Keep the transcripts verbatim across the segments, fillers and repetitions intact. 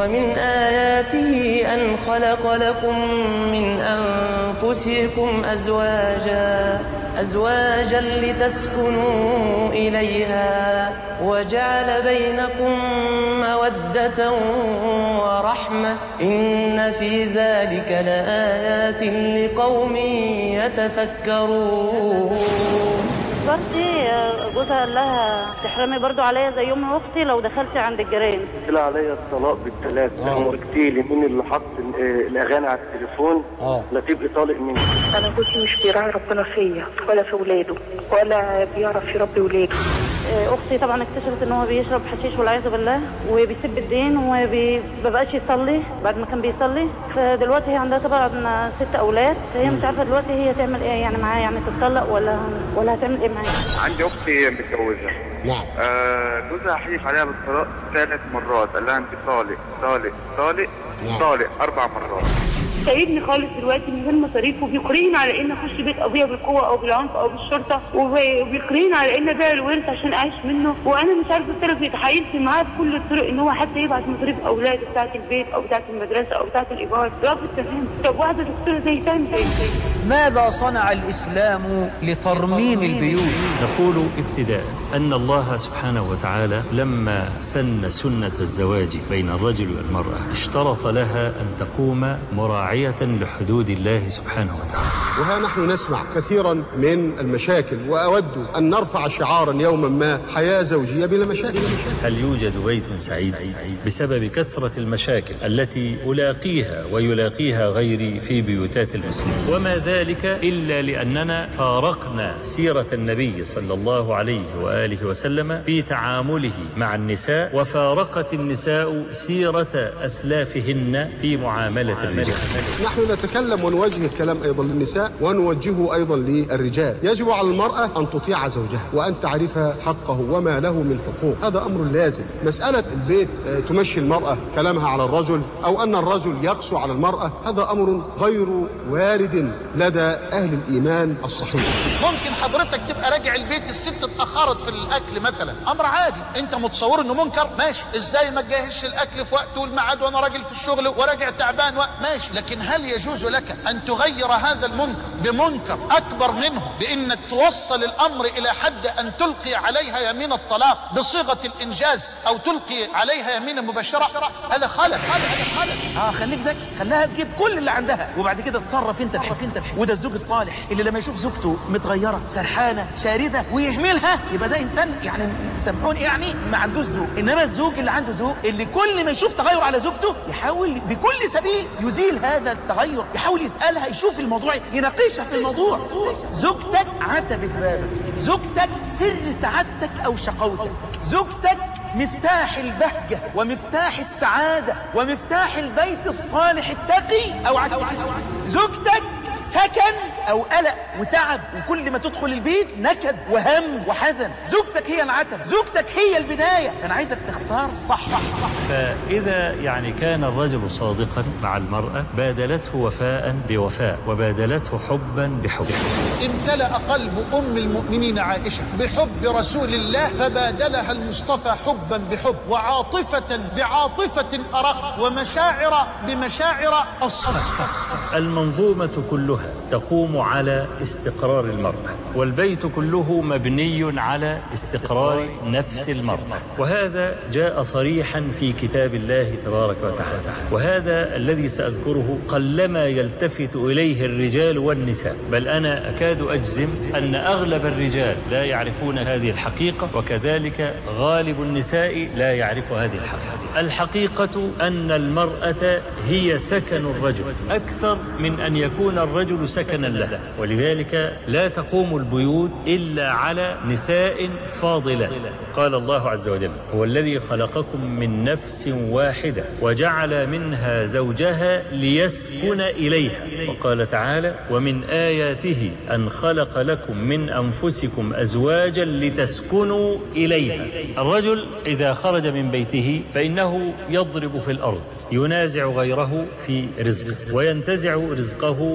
ومن آياته أن خلق لكم من أنفسكم أزواجا أزواجا لتسكنوا إليها وجعل بينكم مودة ورحمة إن في ذلك لآيات لقوم يتفكرون. برضي جوزها قال لها تحرمي برضو عليا زي ام اختي لو دخلتي عند الجيران. طلع عليا الطلاق بالثلاث. امرتي لي مين اللي حط الاغاني على التليفون اه لا تبقي طالق مني. انا جوزي مش بيراعي ربنا فيا ولا في ولاده ولا بيعرف يربي ولاده. اختي طبعا اكتشفت ان هو بيشرب حشيش والعياذ بالله وبيسب الدين ومبقاش يصلي بعد ما كان بيصلي. فدلوقتي هي عندها طبعا ست اولاد. هي مش عارفه دلوقتي هي تعمل ايه يعني معاه، يعني تتطلق ولا ولا هتعمل ايه معاه. عندي اختي متجوزه. نعم. آه جوزها حلف عليها بالطلاق ثلاث مرات. قال لها انت طالق طالق طالق طالق اربع مرات. سايبني خالص دلوقتي من غير مصاريف وبيقريني على ان اخش بيت قضيه بالقوه او بالعنف او بالشرطه وبيقريني على ان ابيع الورث عشان اعيش منه. وانا مش عارفه الطرف بيتحايلت معاه بكل الطرق ان هو حتى يبعت مصاريف اولاده بتاعه البيت او بتاعه المدرسه او بتاعه الايجار. رب التفاهم. طب واحده دكتوره زي تاني زي ماذا صنع الإسلام لترميم البيوت؟ نقول ابتداء أن الله سبحانه وتعالى لما سن سنة الزواج بين الرجل والمرأة اشترط لها أن تقوم مراعية لحدود الله سبحانه وتعالى. وها نحن نسمع كثيرا من المشاكل وأود أن نرفع شعارا يوما ما: حياة زوجية بلا مشاكل. هل يوجد بيت سعيد بسبب كثرة المشاكل التي ألاقيها ويلاقيها غيري في بيوتات المسلمين؟ وما ذلك إلا لأننا فارقنا سيرة النبي صلى الله عليه وآله وسلم في تعامله مع النساء، وفارقت النساء سيرة أسلافهن في معاملة الرجال. نحن نتكلم ونوجه الكلام أيضا للنساء ونوجهه أيضا للرجال. يجب على المرأة أن تطيع زوجها وأن تعرف حقه وما له من حقوق. هذا أمر لازم. مسألة البيت تمشي المرأة كلامها على الرجل أو أن الرجل يقسو على المرأة، هذا أمر غير وارد لدى أهل الإيمان الصحيح. ممكن حضرتك تبقى راجع البيت الست اتأخرت في الأكل مثلا، أمر عادي. أنت متصور إنه منكر؟ ماشي. إزاي ما تجهزش الأكل في وقته والميعاد وأنا راجل في الشغل وراجع تعبان و... ماشي. لكن هل يجوز لك أن تغير هذا المنكر بمنكر أكبر منه بإنك توصل الأمر إلى حد أن تلقي عليها يمين الطلاق بصيغة الإنجاز أو تلقي عليها يمين المباشرة؟ هذا خلل. هذا خلل. اه خليك ذكي، خليها تجيب كل اللي عندها وبعد كده تصرف انت بحف انت بحف. وده الزوج الصالح اللي لما يشوف زوجته متغيرة سرحانة شاردة ويهملها يبقى ده إنسان يعني سامحوني يعني ما عندوش زوج. إنما الزوج اللي عنده زوج اللي كل ما يشوف تغير على زوجته يحاول بكل سبيل يزيل هذا التغير، يحاول يسألها، يشوف الموضوع، يناقشها في الموضوع. زوجتك عتبة بابك، زوجتك سر سعادتك أو شقوتك، زوجتك مفتاح البهجة ومفتاح السعادة ومفتاح البيت الصالح التقي أو عكس كده. زوجتك سكن أو قلق وتعب وكل ما تدخل البيت نكد وهم وحزن. زوجتك هي العتب، زوجتك هي البداية. أنا عايزك تختار صح صح صح. فإذا يعني كان الرجل صادقا مع المرأة بادلته وفاء بوفاء وبادلته حبا بحب. امتلأ قلب أم المؤمنين عائشة بحب رسول الله فبادلها المصطفى حبا بحب وعاطفة بعاطفة أرق ومشاعر بمشاعر أصفى. المنظومة كلها تقوم على استقرار المرأة، والبيت كله مبني على استقرار نفس المرأة، وهذا جاء صريحا في كتاب الله تبارك وتعالى. وهذا الذي سأذكره قلما يلتفت إليه الرجال والنساء، بل أنا أكاد أجزم أن أغلب الرجال لا يعرفون هذه الحقيقة، وكذلك غالب النساء لا يعرف هذه الحقيقة. الحقيقة أن المرأة هي سكن الرجل أكثر من أن يكون الرجل سكنا له، ولذلك لا تقوم البيوت إلا على نساء فاضلات. قال الله عز وجل: هو الذي خلقكم من نفس واحدة وجعل منها زوجها ليسكن إليها. وقال تعالى: ومن آياته أن خلق لكم من أنفسكم أزواجا لتسكنوا إليها. الرجل إذا خرج من بيته فإنه يضرب في الأرض، ينازع غيره في رزقه وينتزع رزقه من أفواهه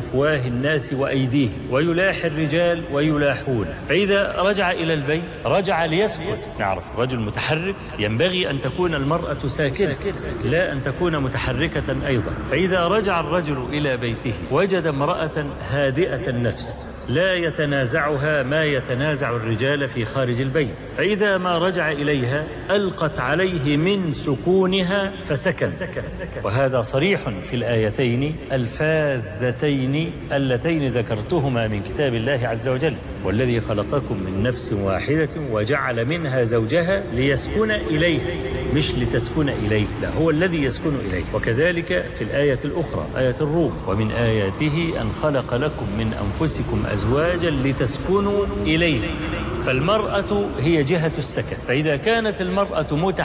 بأفواه الناس وأيديهم، ويلاحي الرجال ويلاحون. فإذا رجع إلى البيت رجع ليسكن. نعرف رجل متحرك ينبغي أن تكون المرأة ساكنة لا أن تكون متحركة أيضا. فإذا رجع الرجل إلى بيته وجد امرأة هادئة النفس لا يتنازعها ما يتنازع الرجال في خارج البيت، فإذا ما رجع إليها ألقت عليه من سكونها فسكن. وهذا صريح في الآيتين الفاذتين اللتين ذكرتهما من كتاب الله عز وجل: والذي خلقكم من نفس واحدة وجعل منها زوجها ليسكن إليه، مش لتسكن إليه، لا، هو الذي يسكن إليه. وكذلك في الآية الأخرى آية الروم: ومن آياته أن خلق لكم من أنفسكم أزواجا لتسكنوا إليه. فالمرأة هي جهة السكن، فإذا كانت المرأة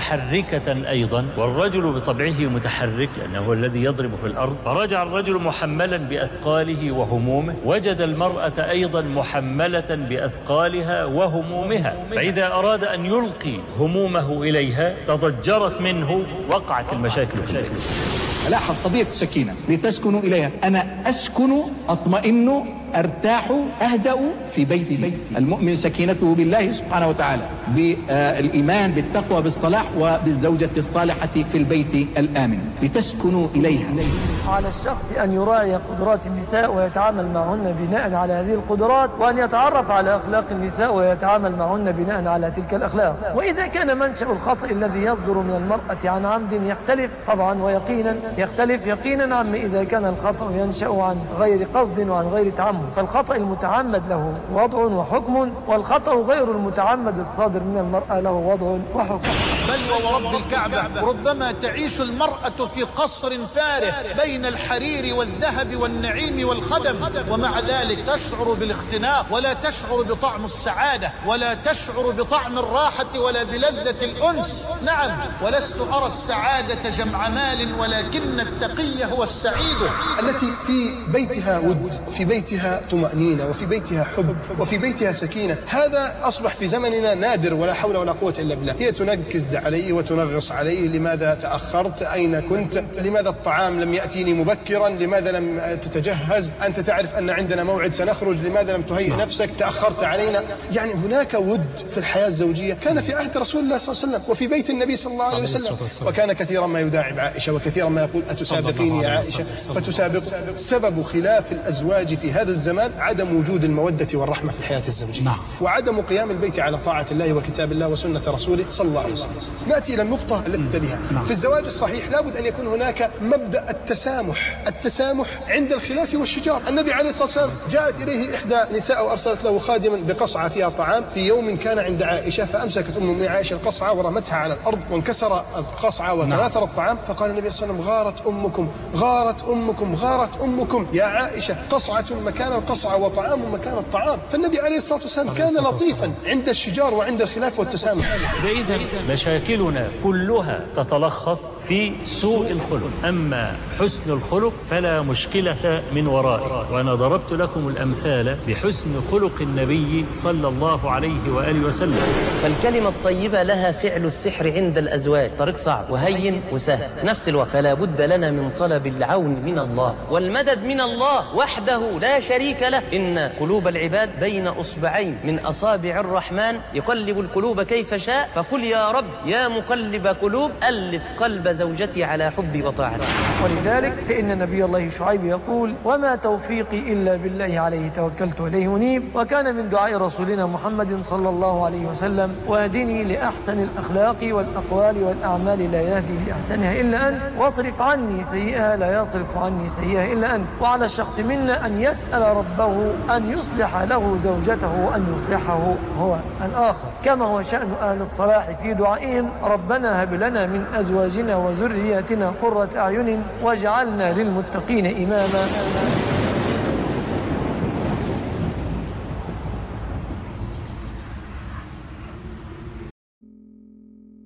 متحركة أيضا والرجل بطبعه متحرك لأنه هو الذي يضرب في الأرض، فرجع الرجل محملا بأثقاله وهمومه، وجد المرأة أيضا محملة بأثقالها وهمومها، فإذا أراد أن يلقي همومه إليها تضجرت منه، وقعت المشاكل في البيت. لاحظ طبيعة السكينة: لتسكنوا إليها، أنا أسكن، أطمئن، أرتاح، أهدأ في بيتي. المؤمن سكينته بالله سبحانه وتعالى، بالإيمان، بالتقوى، بالصلاح، وبالزوجة الصالحة في البيت الآمن. لتسكنوا إليها. على الشخص أن يراعي قدرات النساء ويتعامل معهن بناء على هذه القدرات، وأن يتعرف على أخلاق النساء ويتعامل معهن بناء على تلك الأخلاق. وإذا كان منشأ الخطأ الذي يصدر من المرأة عن عمد يختلف طبعا ويقينا، يختلف يقينا عما إذا كان الخطأ ينشأ عن غير قصد وعن غير تعمد. فالخطأ المتعمد له وضع وحكم، والخطأ غير المتعمد الصادر من المرأة له وضع وحكم. بل ورب الكعبة ربما تعيش المرأة في قصر فارغ بين الحرير والذهب والنعيم والخدم، ومع ذلك تشعر بالاختناق، ولا تشعر بطعم السعادة، ولا تشعر بطعم الراحة، ولا بلذة الأنس. نعم، ولست أرى السعادة جمع مال، ولكن التقي هو السعيد. التي في بيتها ود، في بيتها طمأنينة، وفي بيتها حب، وفي بيتها سكينة. هذا أصبح في زمننا نادر، ولا حول ولا قوة إلا بالله. هي تنكد علي وتنغص علي: لماذا تأخرت؟ أين كنت؟ لماذا الطعام لم يأتيني مبكرا؟ لماذا لم تتجهز؟ أنت تعرف أن عندنا موعد سنخرج، لماذا لم تهيئ نفسك؟ تأخرت علينا. يعني هناك ود في الحياة الزوجية كان في عهد رسول الله صلى الله عليه وسلم وفي بيت النبي صلى الله عليه وسلم، وكان كثيرا ما يداعب عائشة، وكثيرا ما يقول: أتسابقيني يا عائشة؟ فتسابق. سبب خلاف الأزواج في هذا الزمان عدم وجود المودة والرحمة في الحياة الزوجية، نعم. وعدم قيام البيت على طاعة الله وكتاب الله وسنة رسوله صلى الله عليه وسلم. نأتي إلى النقطة التي تليها. نعم. في الزواج الصحيح لابد أن يكون هناك مبدأ التسامح، التسامح عند الخلاف والشجار. النبي عليه الصلاة والسلام جاءت إليه إحدى نساء وأرسلت له خادما بقصعة فيها طعام في يوم كان عند عائشة، فأمسكت أم عائشة القصعة ورمتها على الأرض وانكسر القصعة وتناثر الطعام، فقال النبي صلى الله عليه وسلم: غارت أمكم، غارت أمكم، غارت أمكم يا عائشة، قصعة مكان القصعة وطعام مكان الطعام. فالنبي عليه الصلاة والسلام كان لطيفا عند الشجار وعند الخلاف والتسامح. إذن مشاكلنا كلها تتلخص في سوء الخلق، أما حسن الخلق فلا مشكلة من ورائه. وأنا ضربت لكم الأمثال بحسن خلق النبي صلى الله عليه وآله وسلم. فالكلمة الطيبة لها فعل السحر عند الأزواج، طريق صعب وهين وسهل في نفس الوقت. فلا بد لنا من طلب العون من الله والمدد من الله وحده لا شريك له. إن قلوب العباد بين أصبعين من أصابع الرحمن يقلب القلوب كيف شاء، فقل يا رب يا مقلب قلوب ألف قلب زوجتي على حبي وطاعتي. ولذلك فإن نبي الله شعيب يقول: وما توفيقي إلا بالله عليه توكلت وإليه أنيب. وكان من دعاء رسولنا محمد صلى الله عليه وسلم: واهدني لأحسن الأخلاق والأقوال والأعمال لا يهدي لأحسنها إلا أنت، واصرف عني سيئها لا يصرف عني سيئها إلا أنت. وعلى الشخص منا أن يسأل ربه أن يصلح له زوجته وأن يصلحه هو الآخر، كما هو شأن أهل الصلاح في دعائهم: ربنا هب لنا من أزواجنا وذرياتنا قرة أعين واجعلنا للمتقين إماما.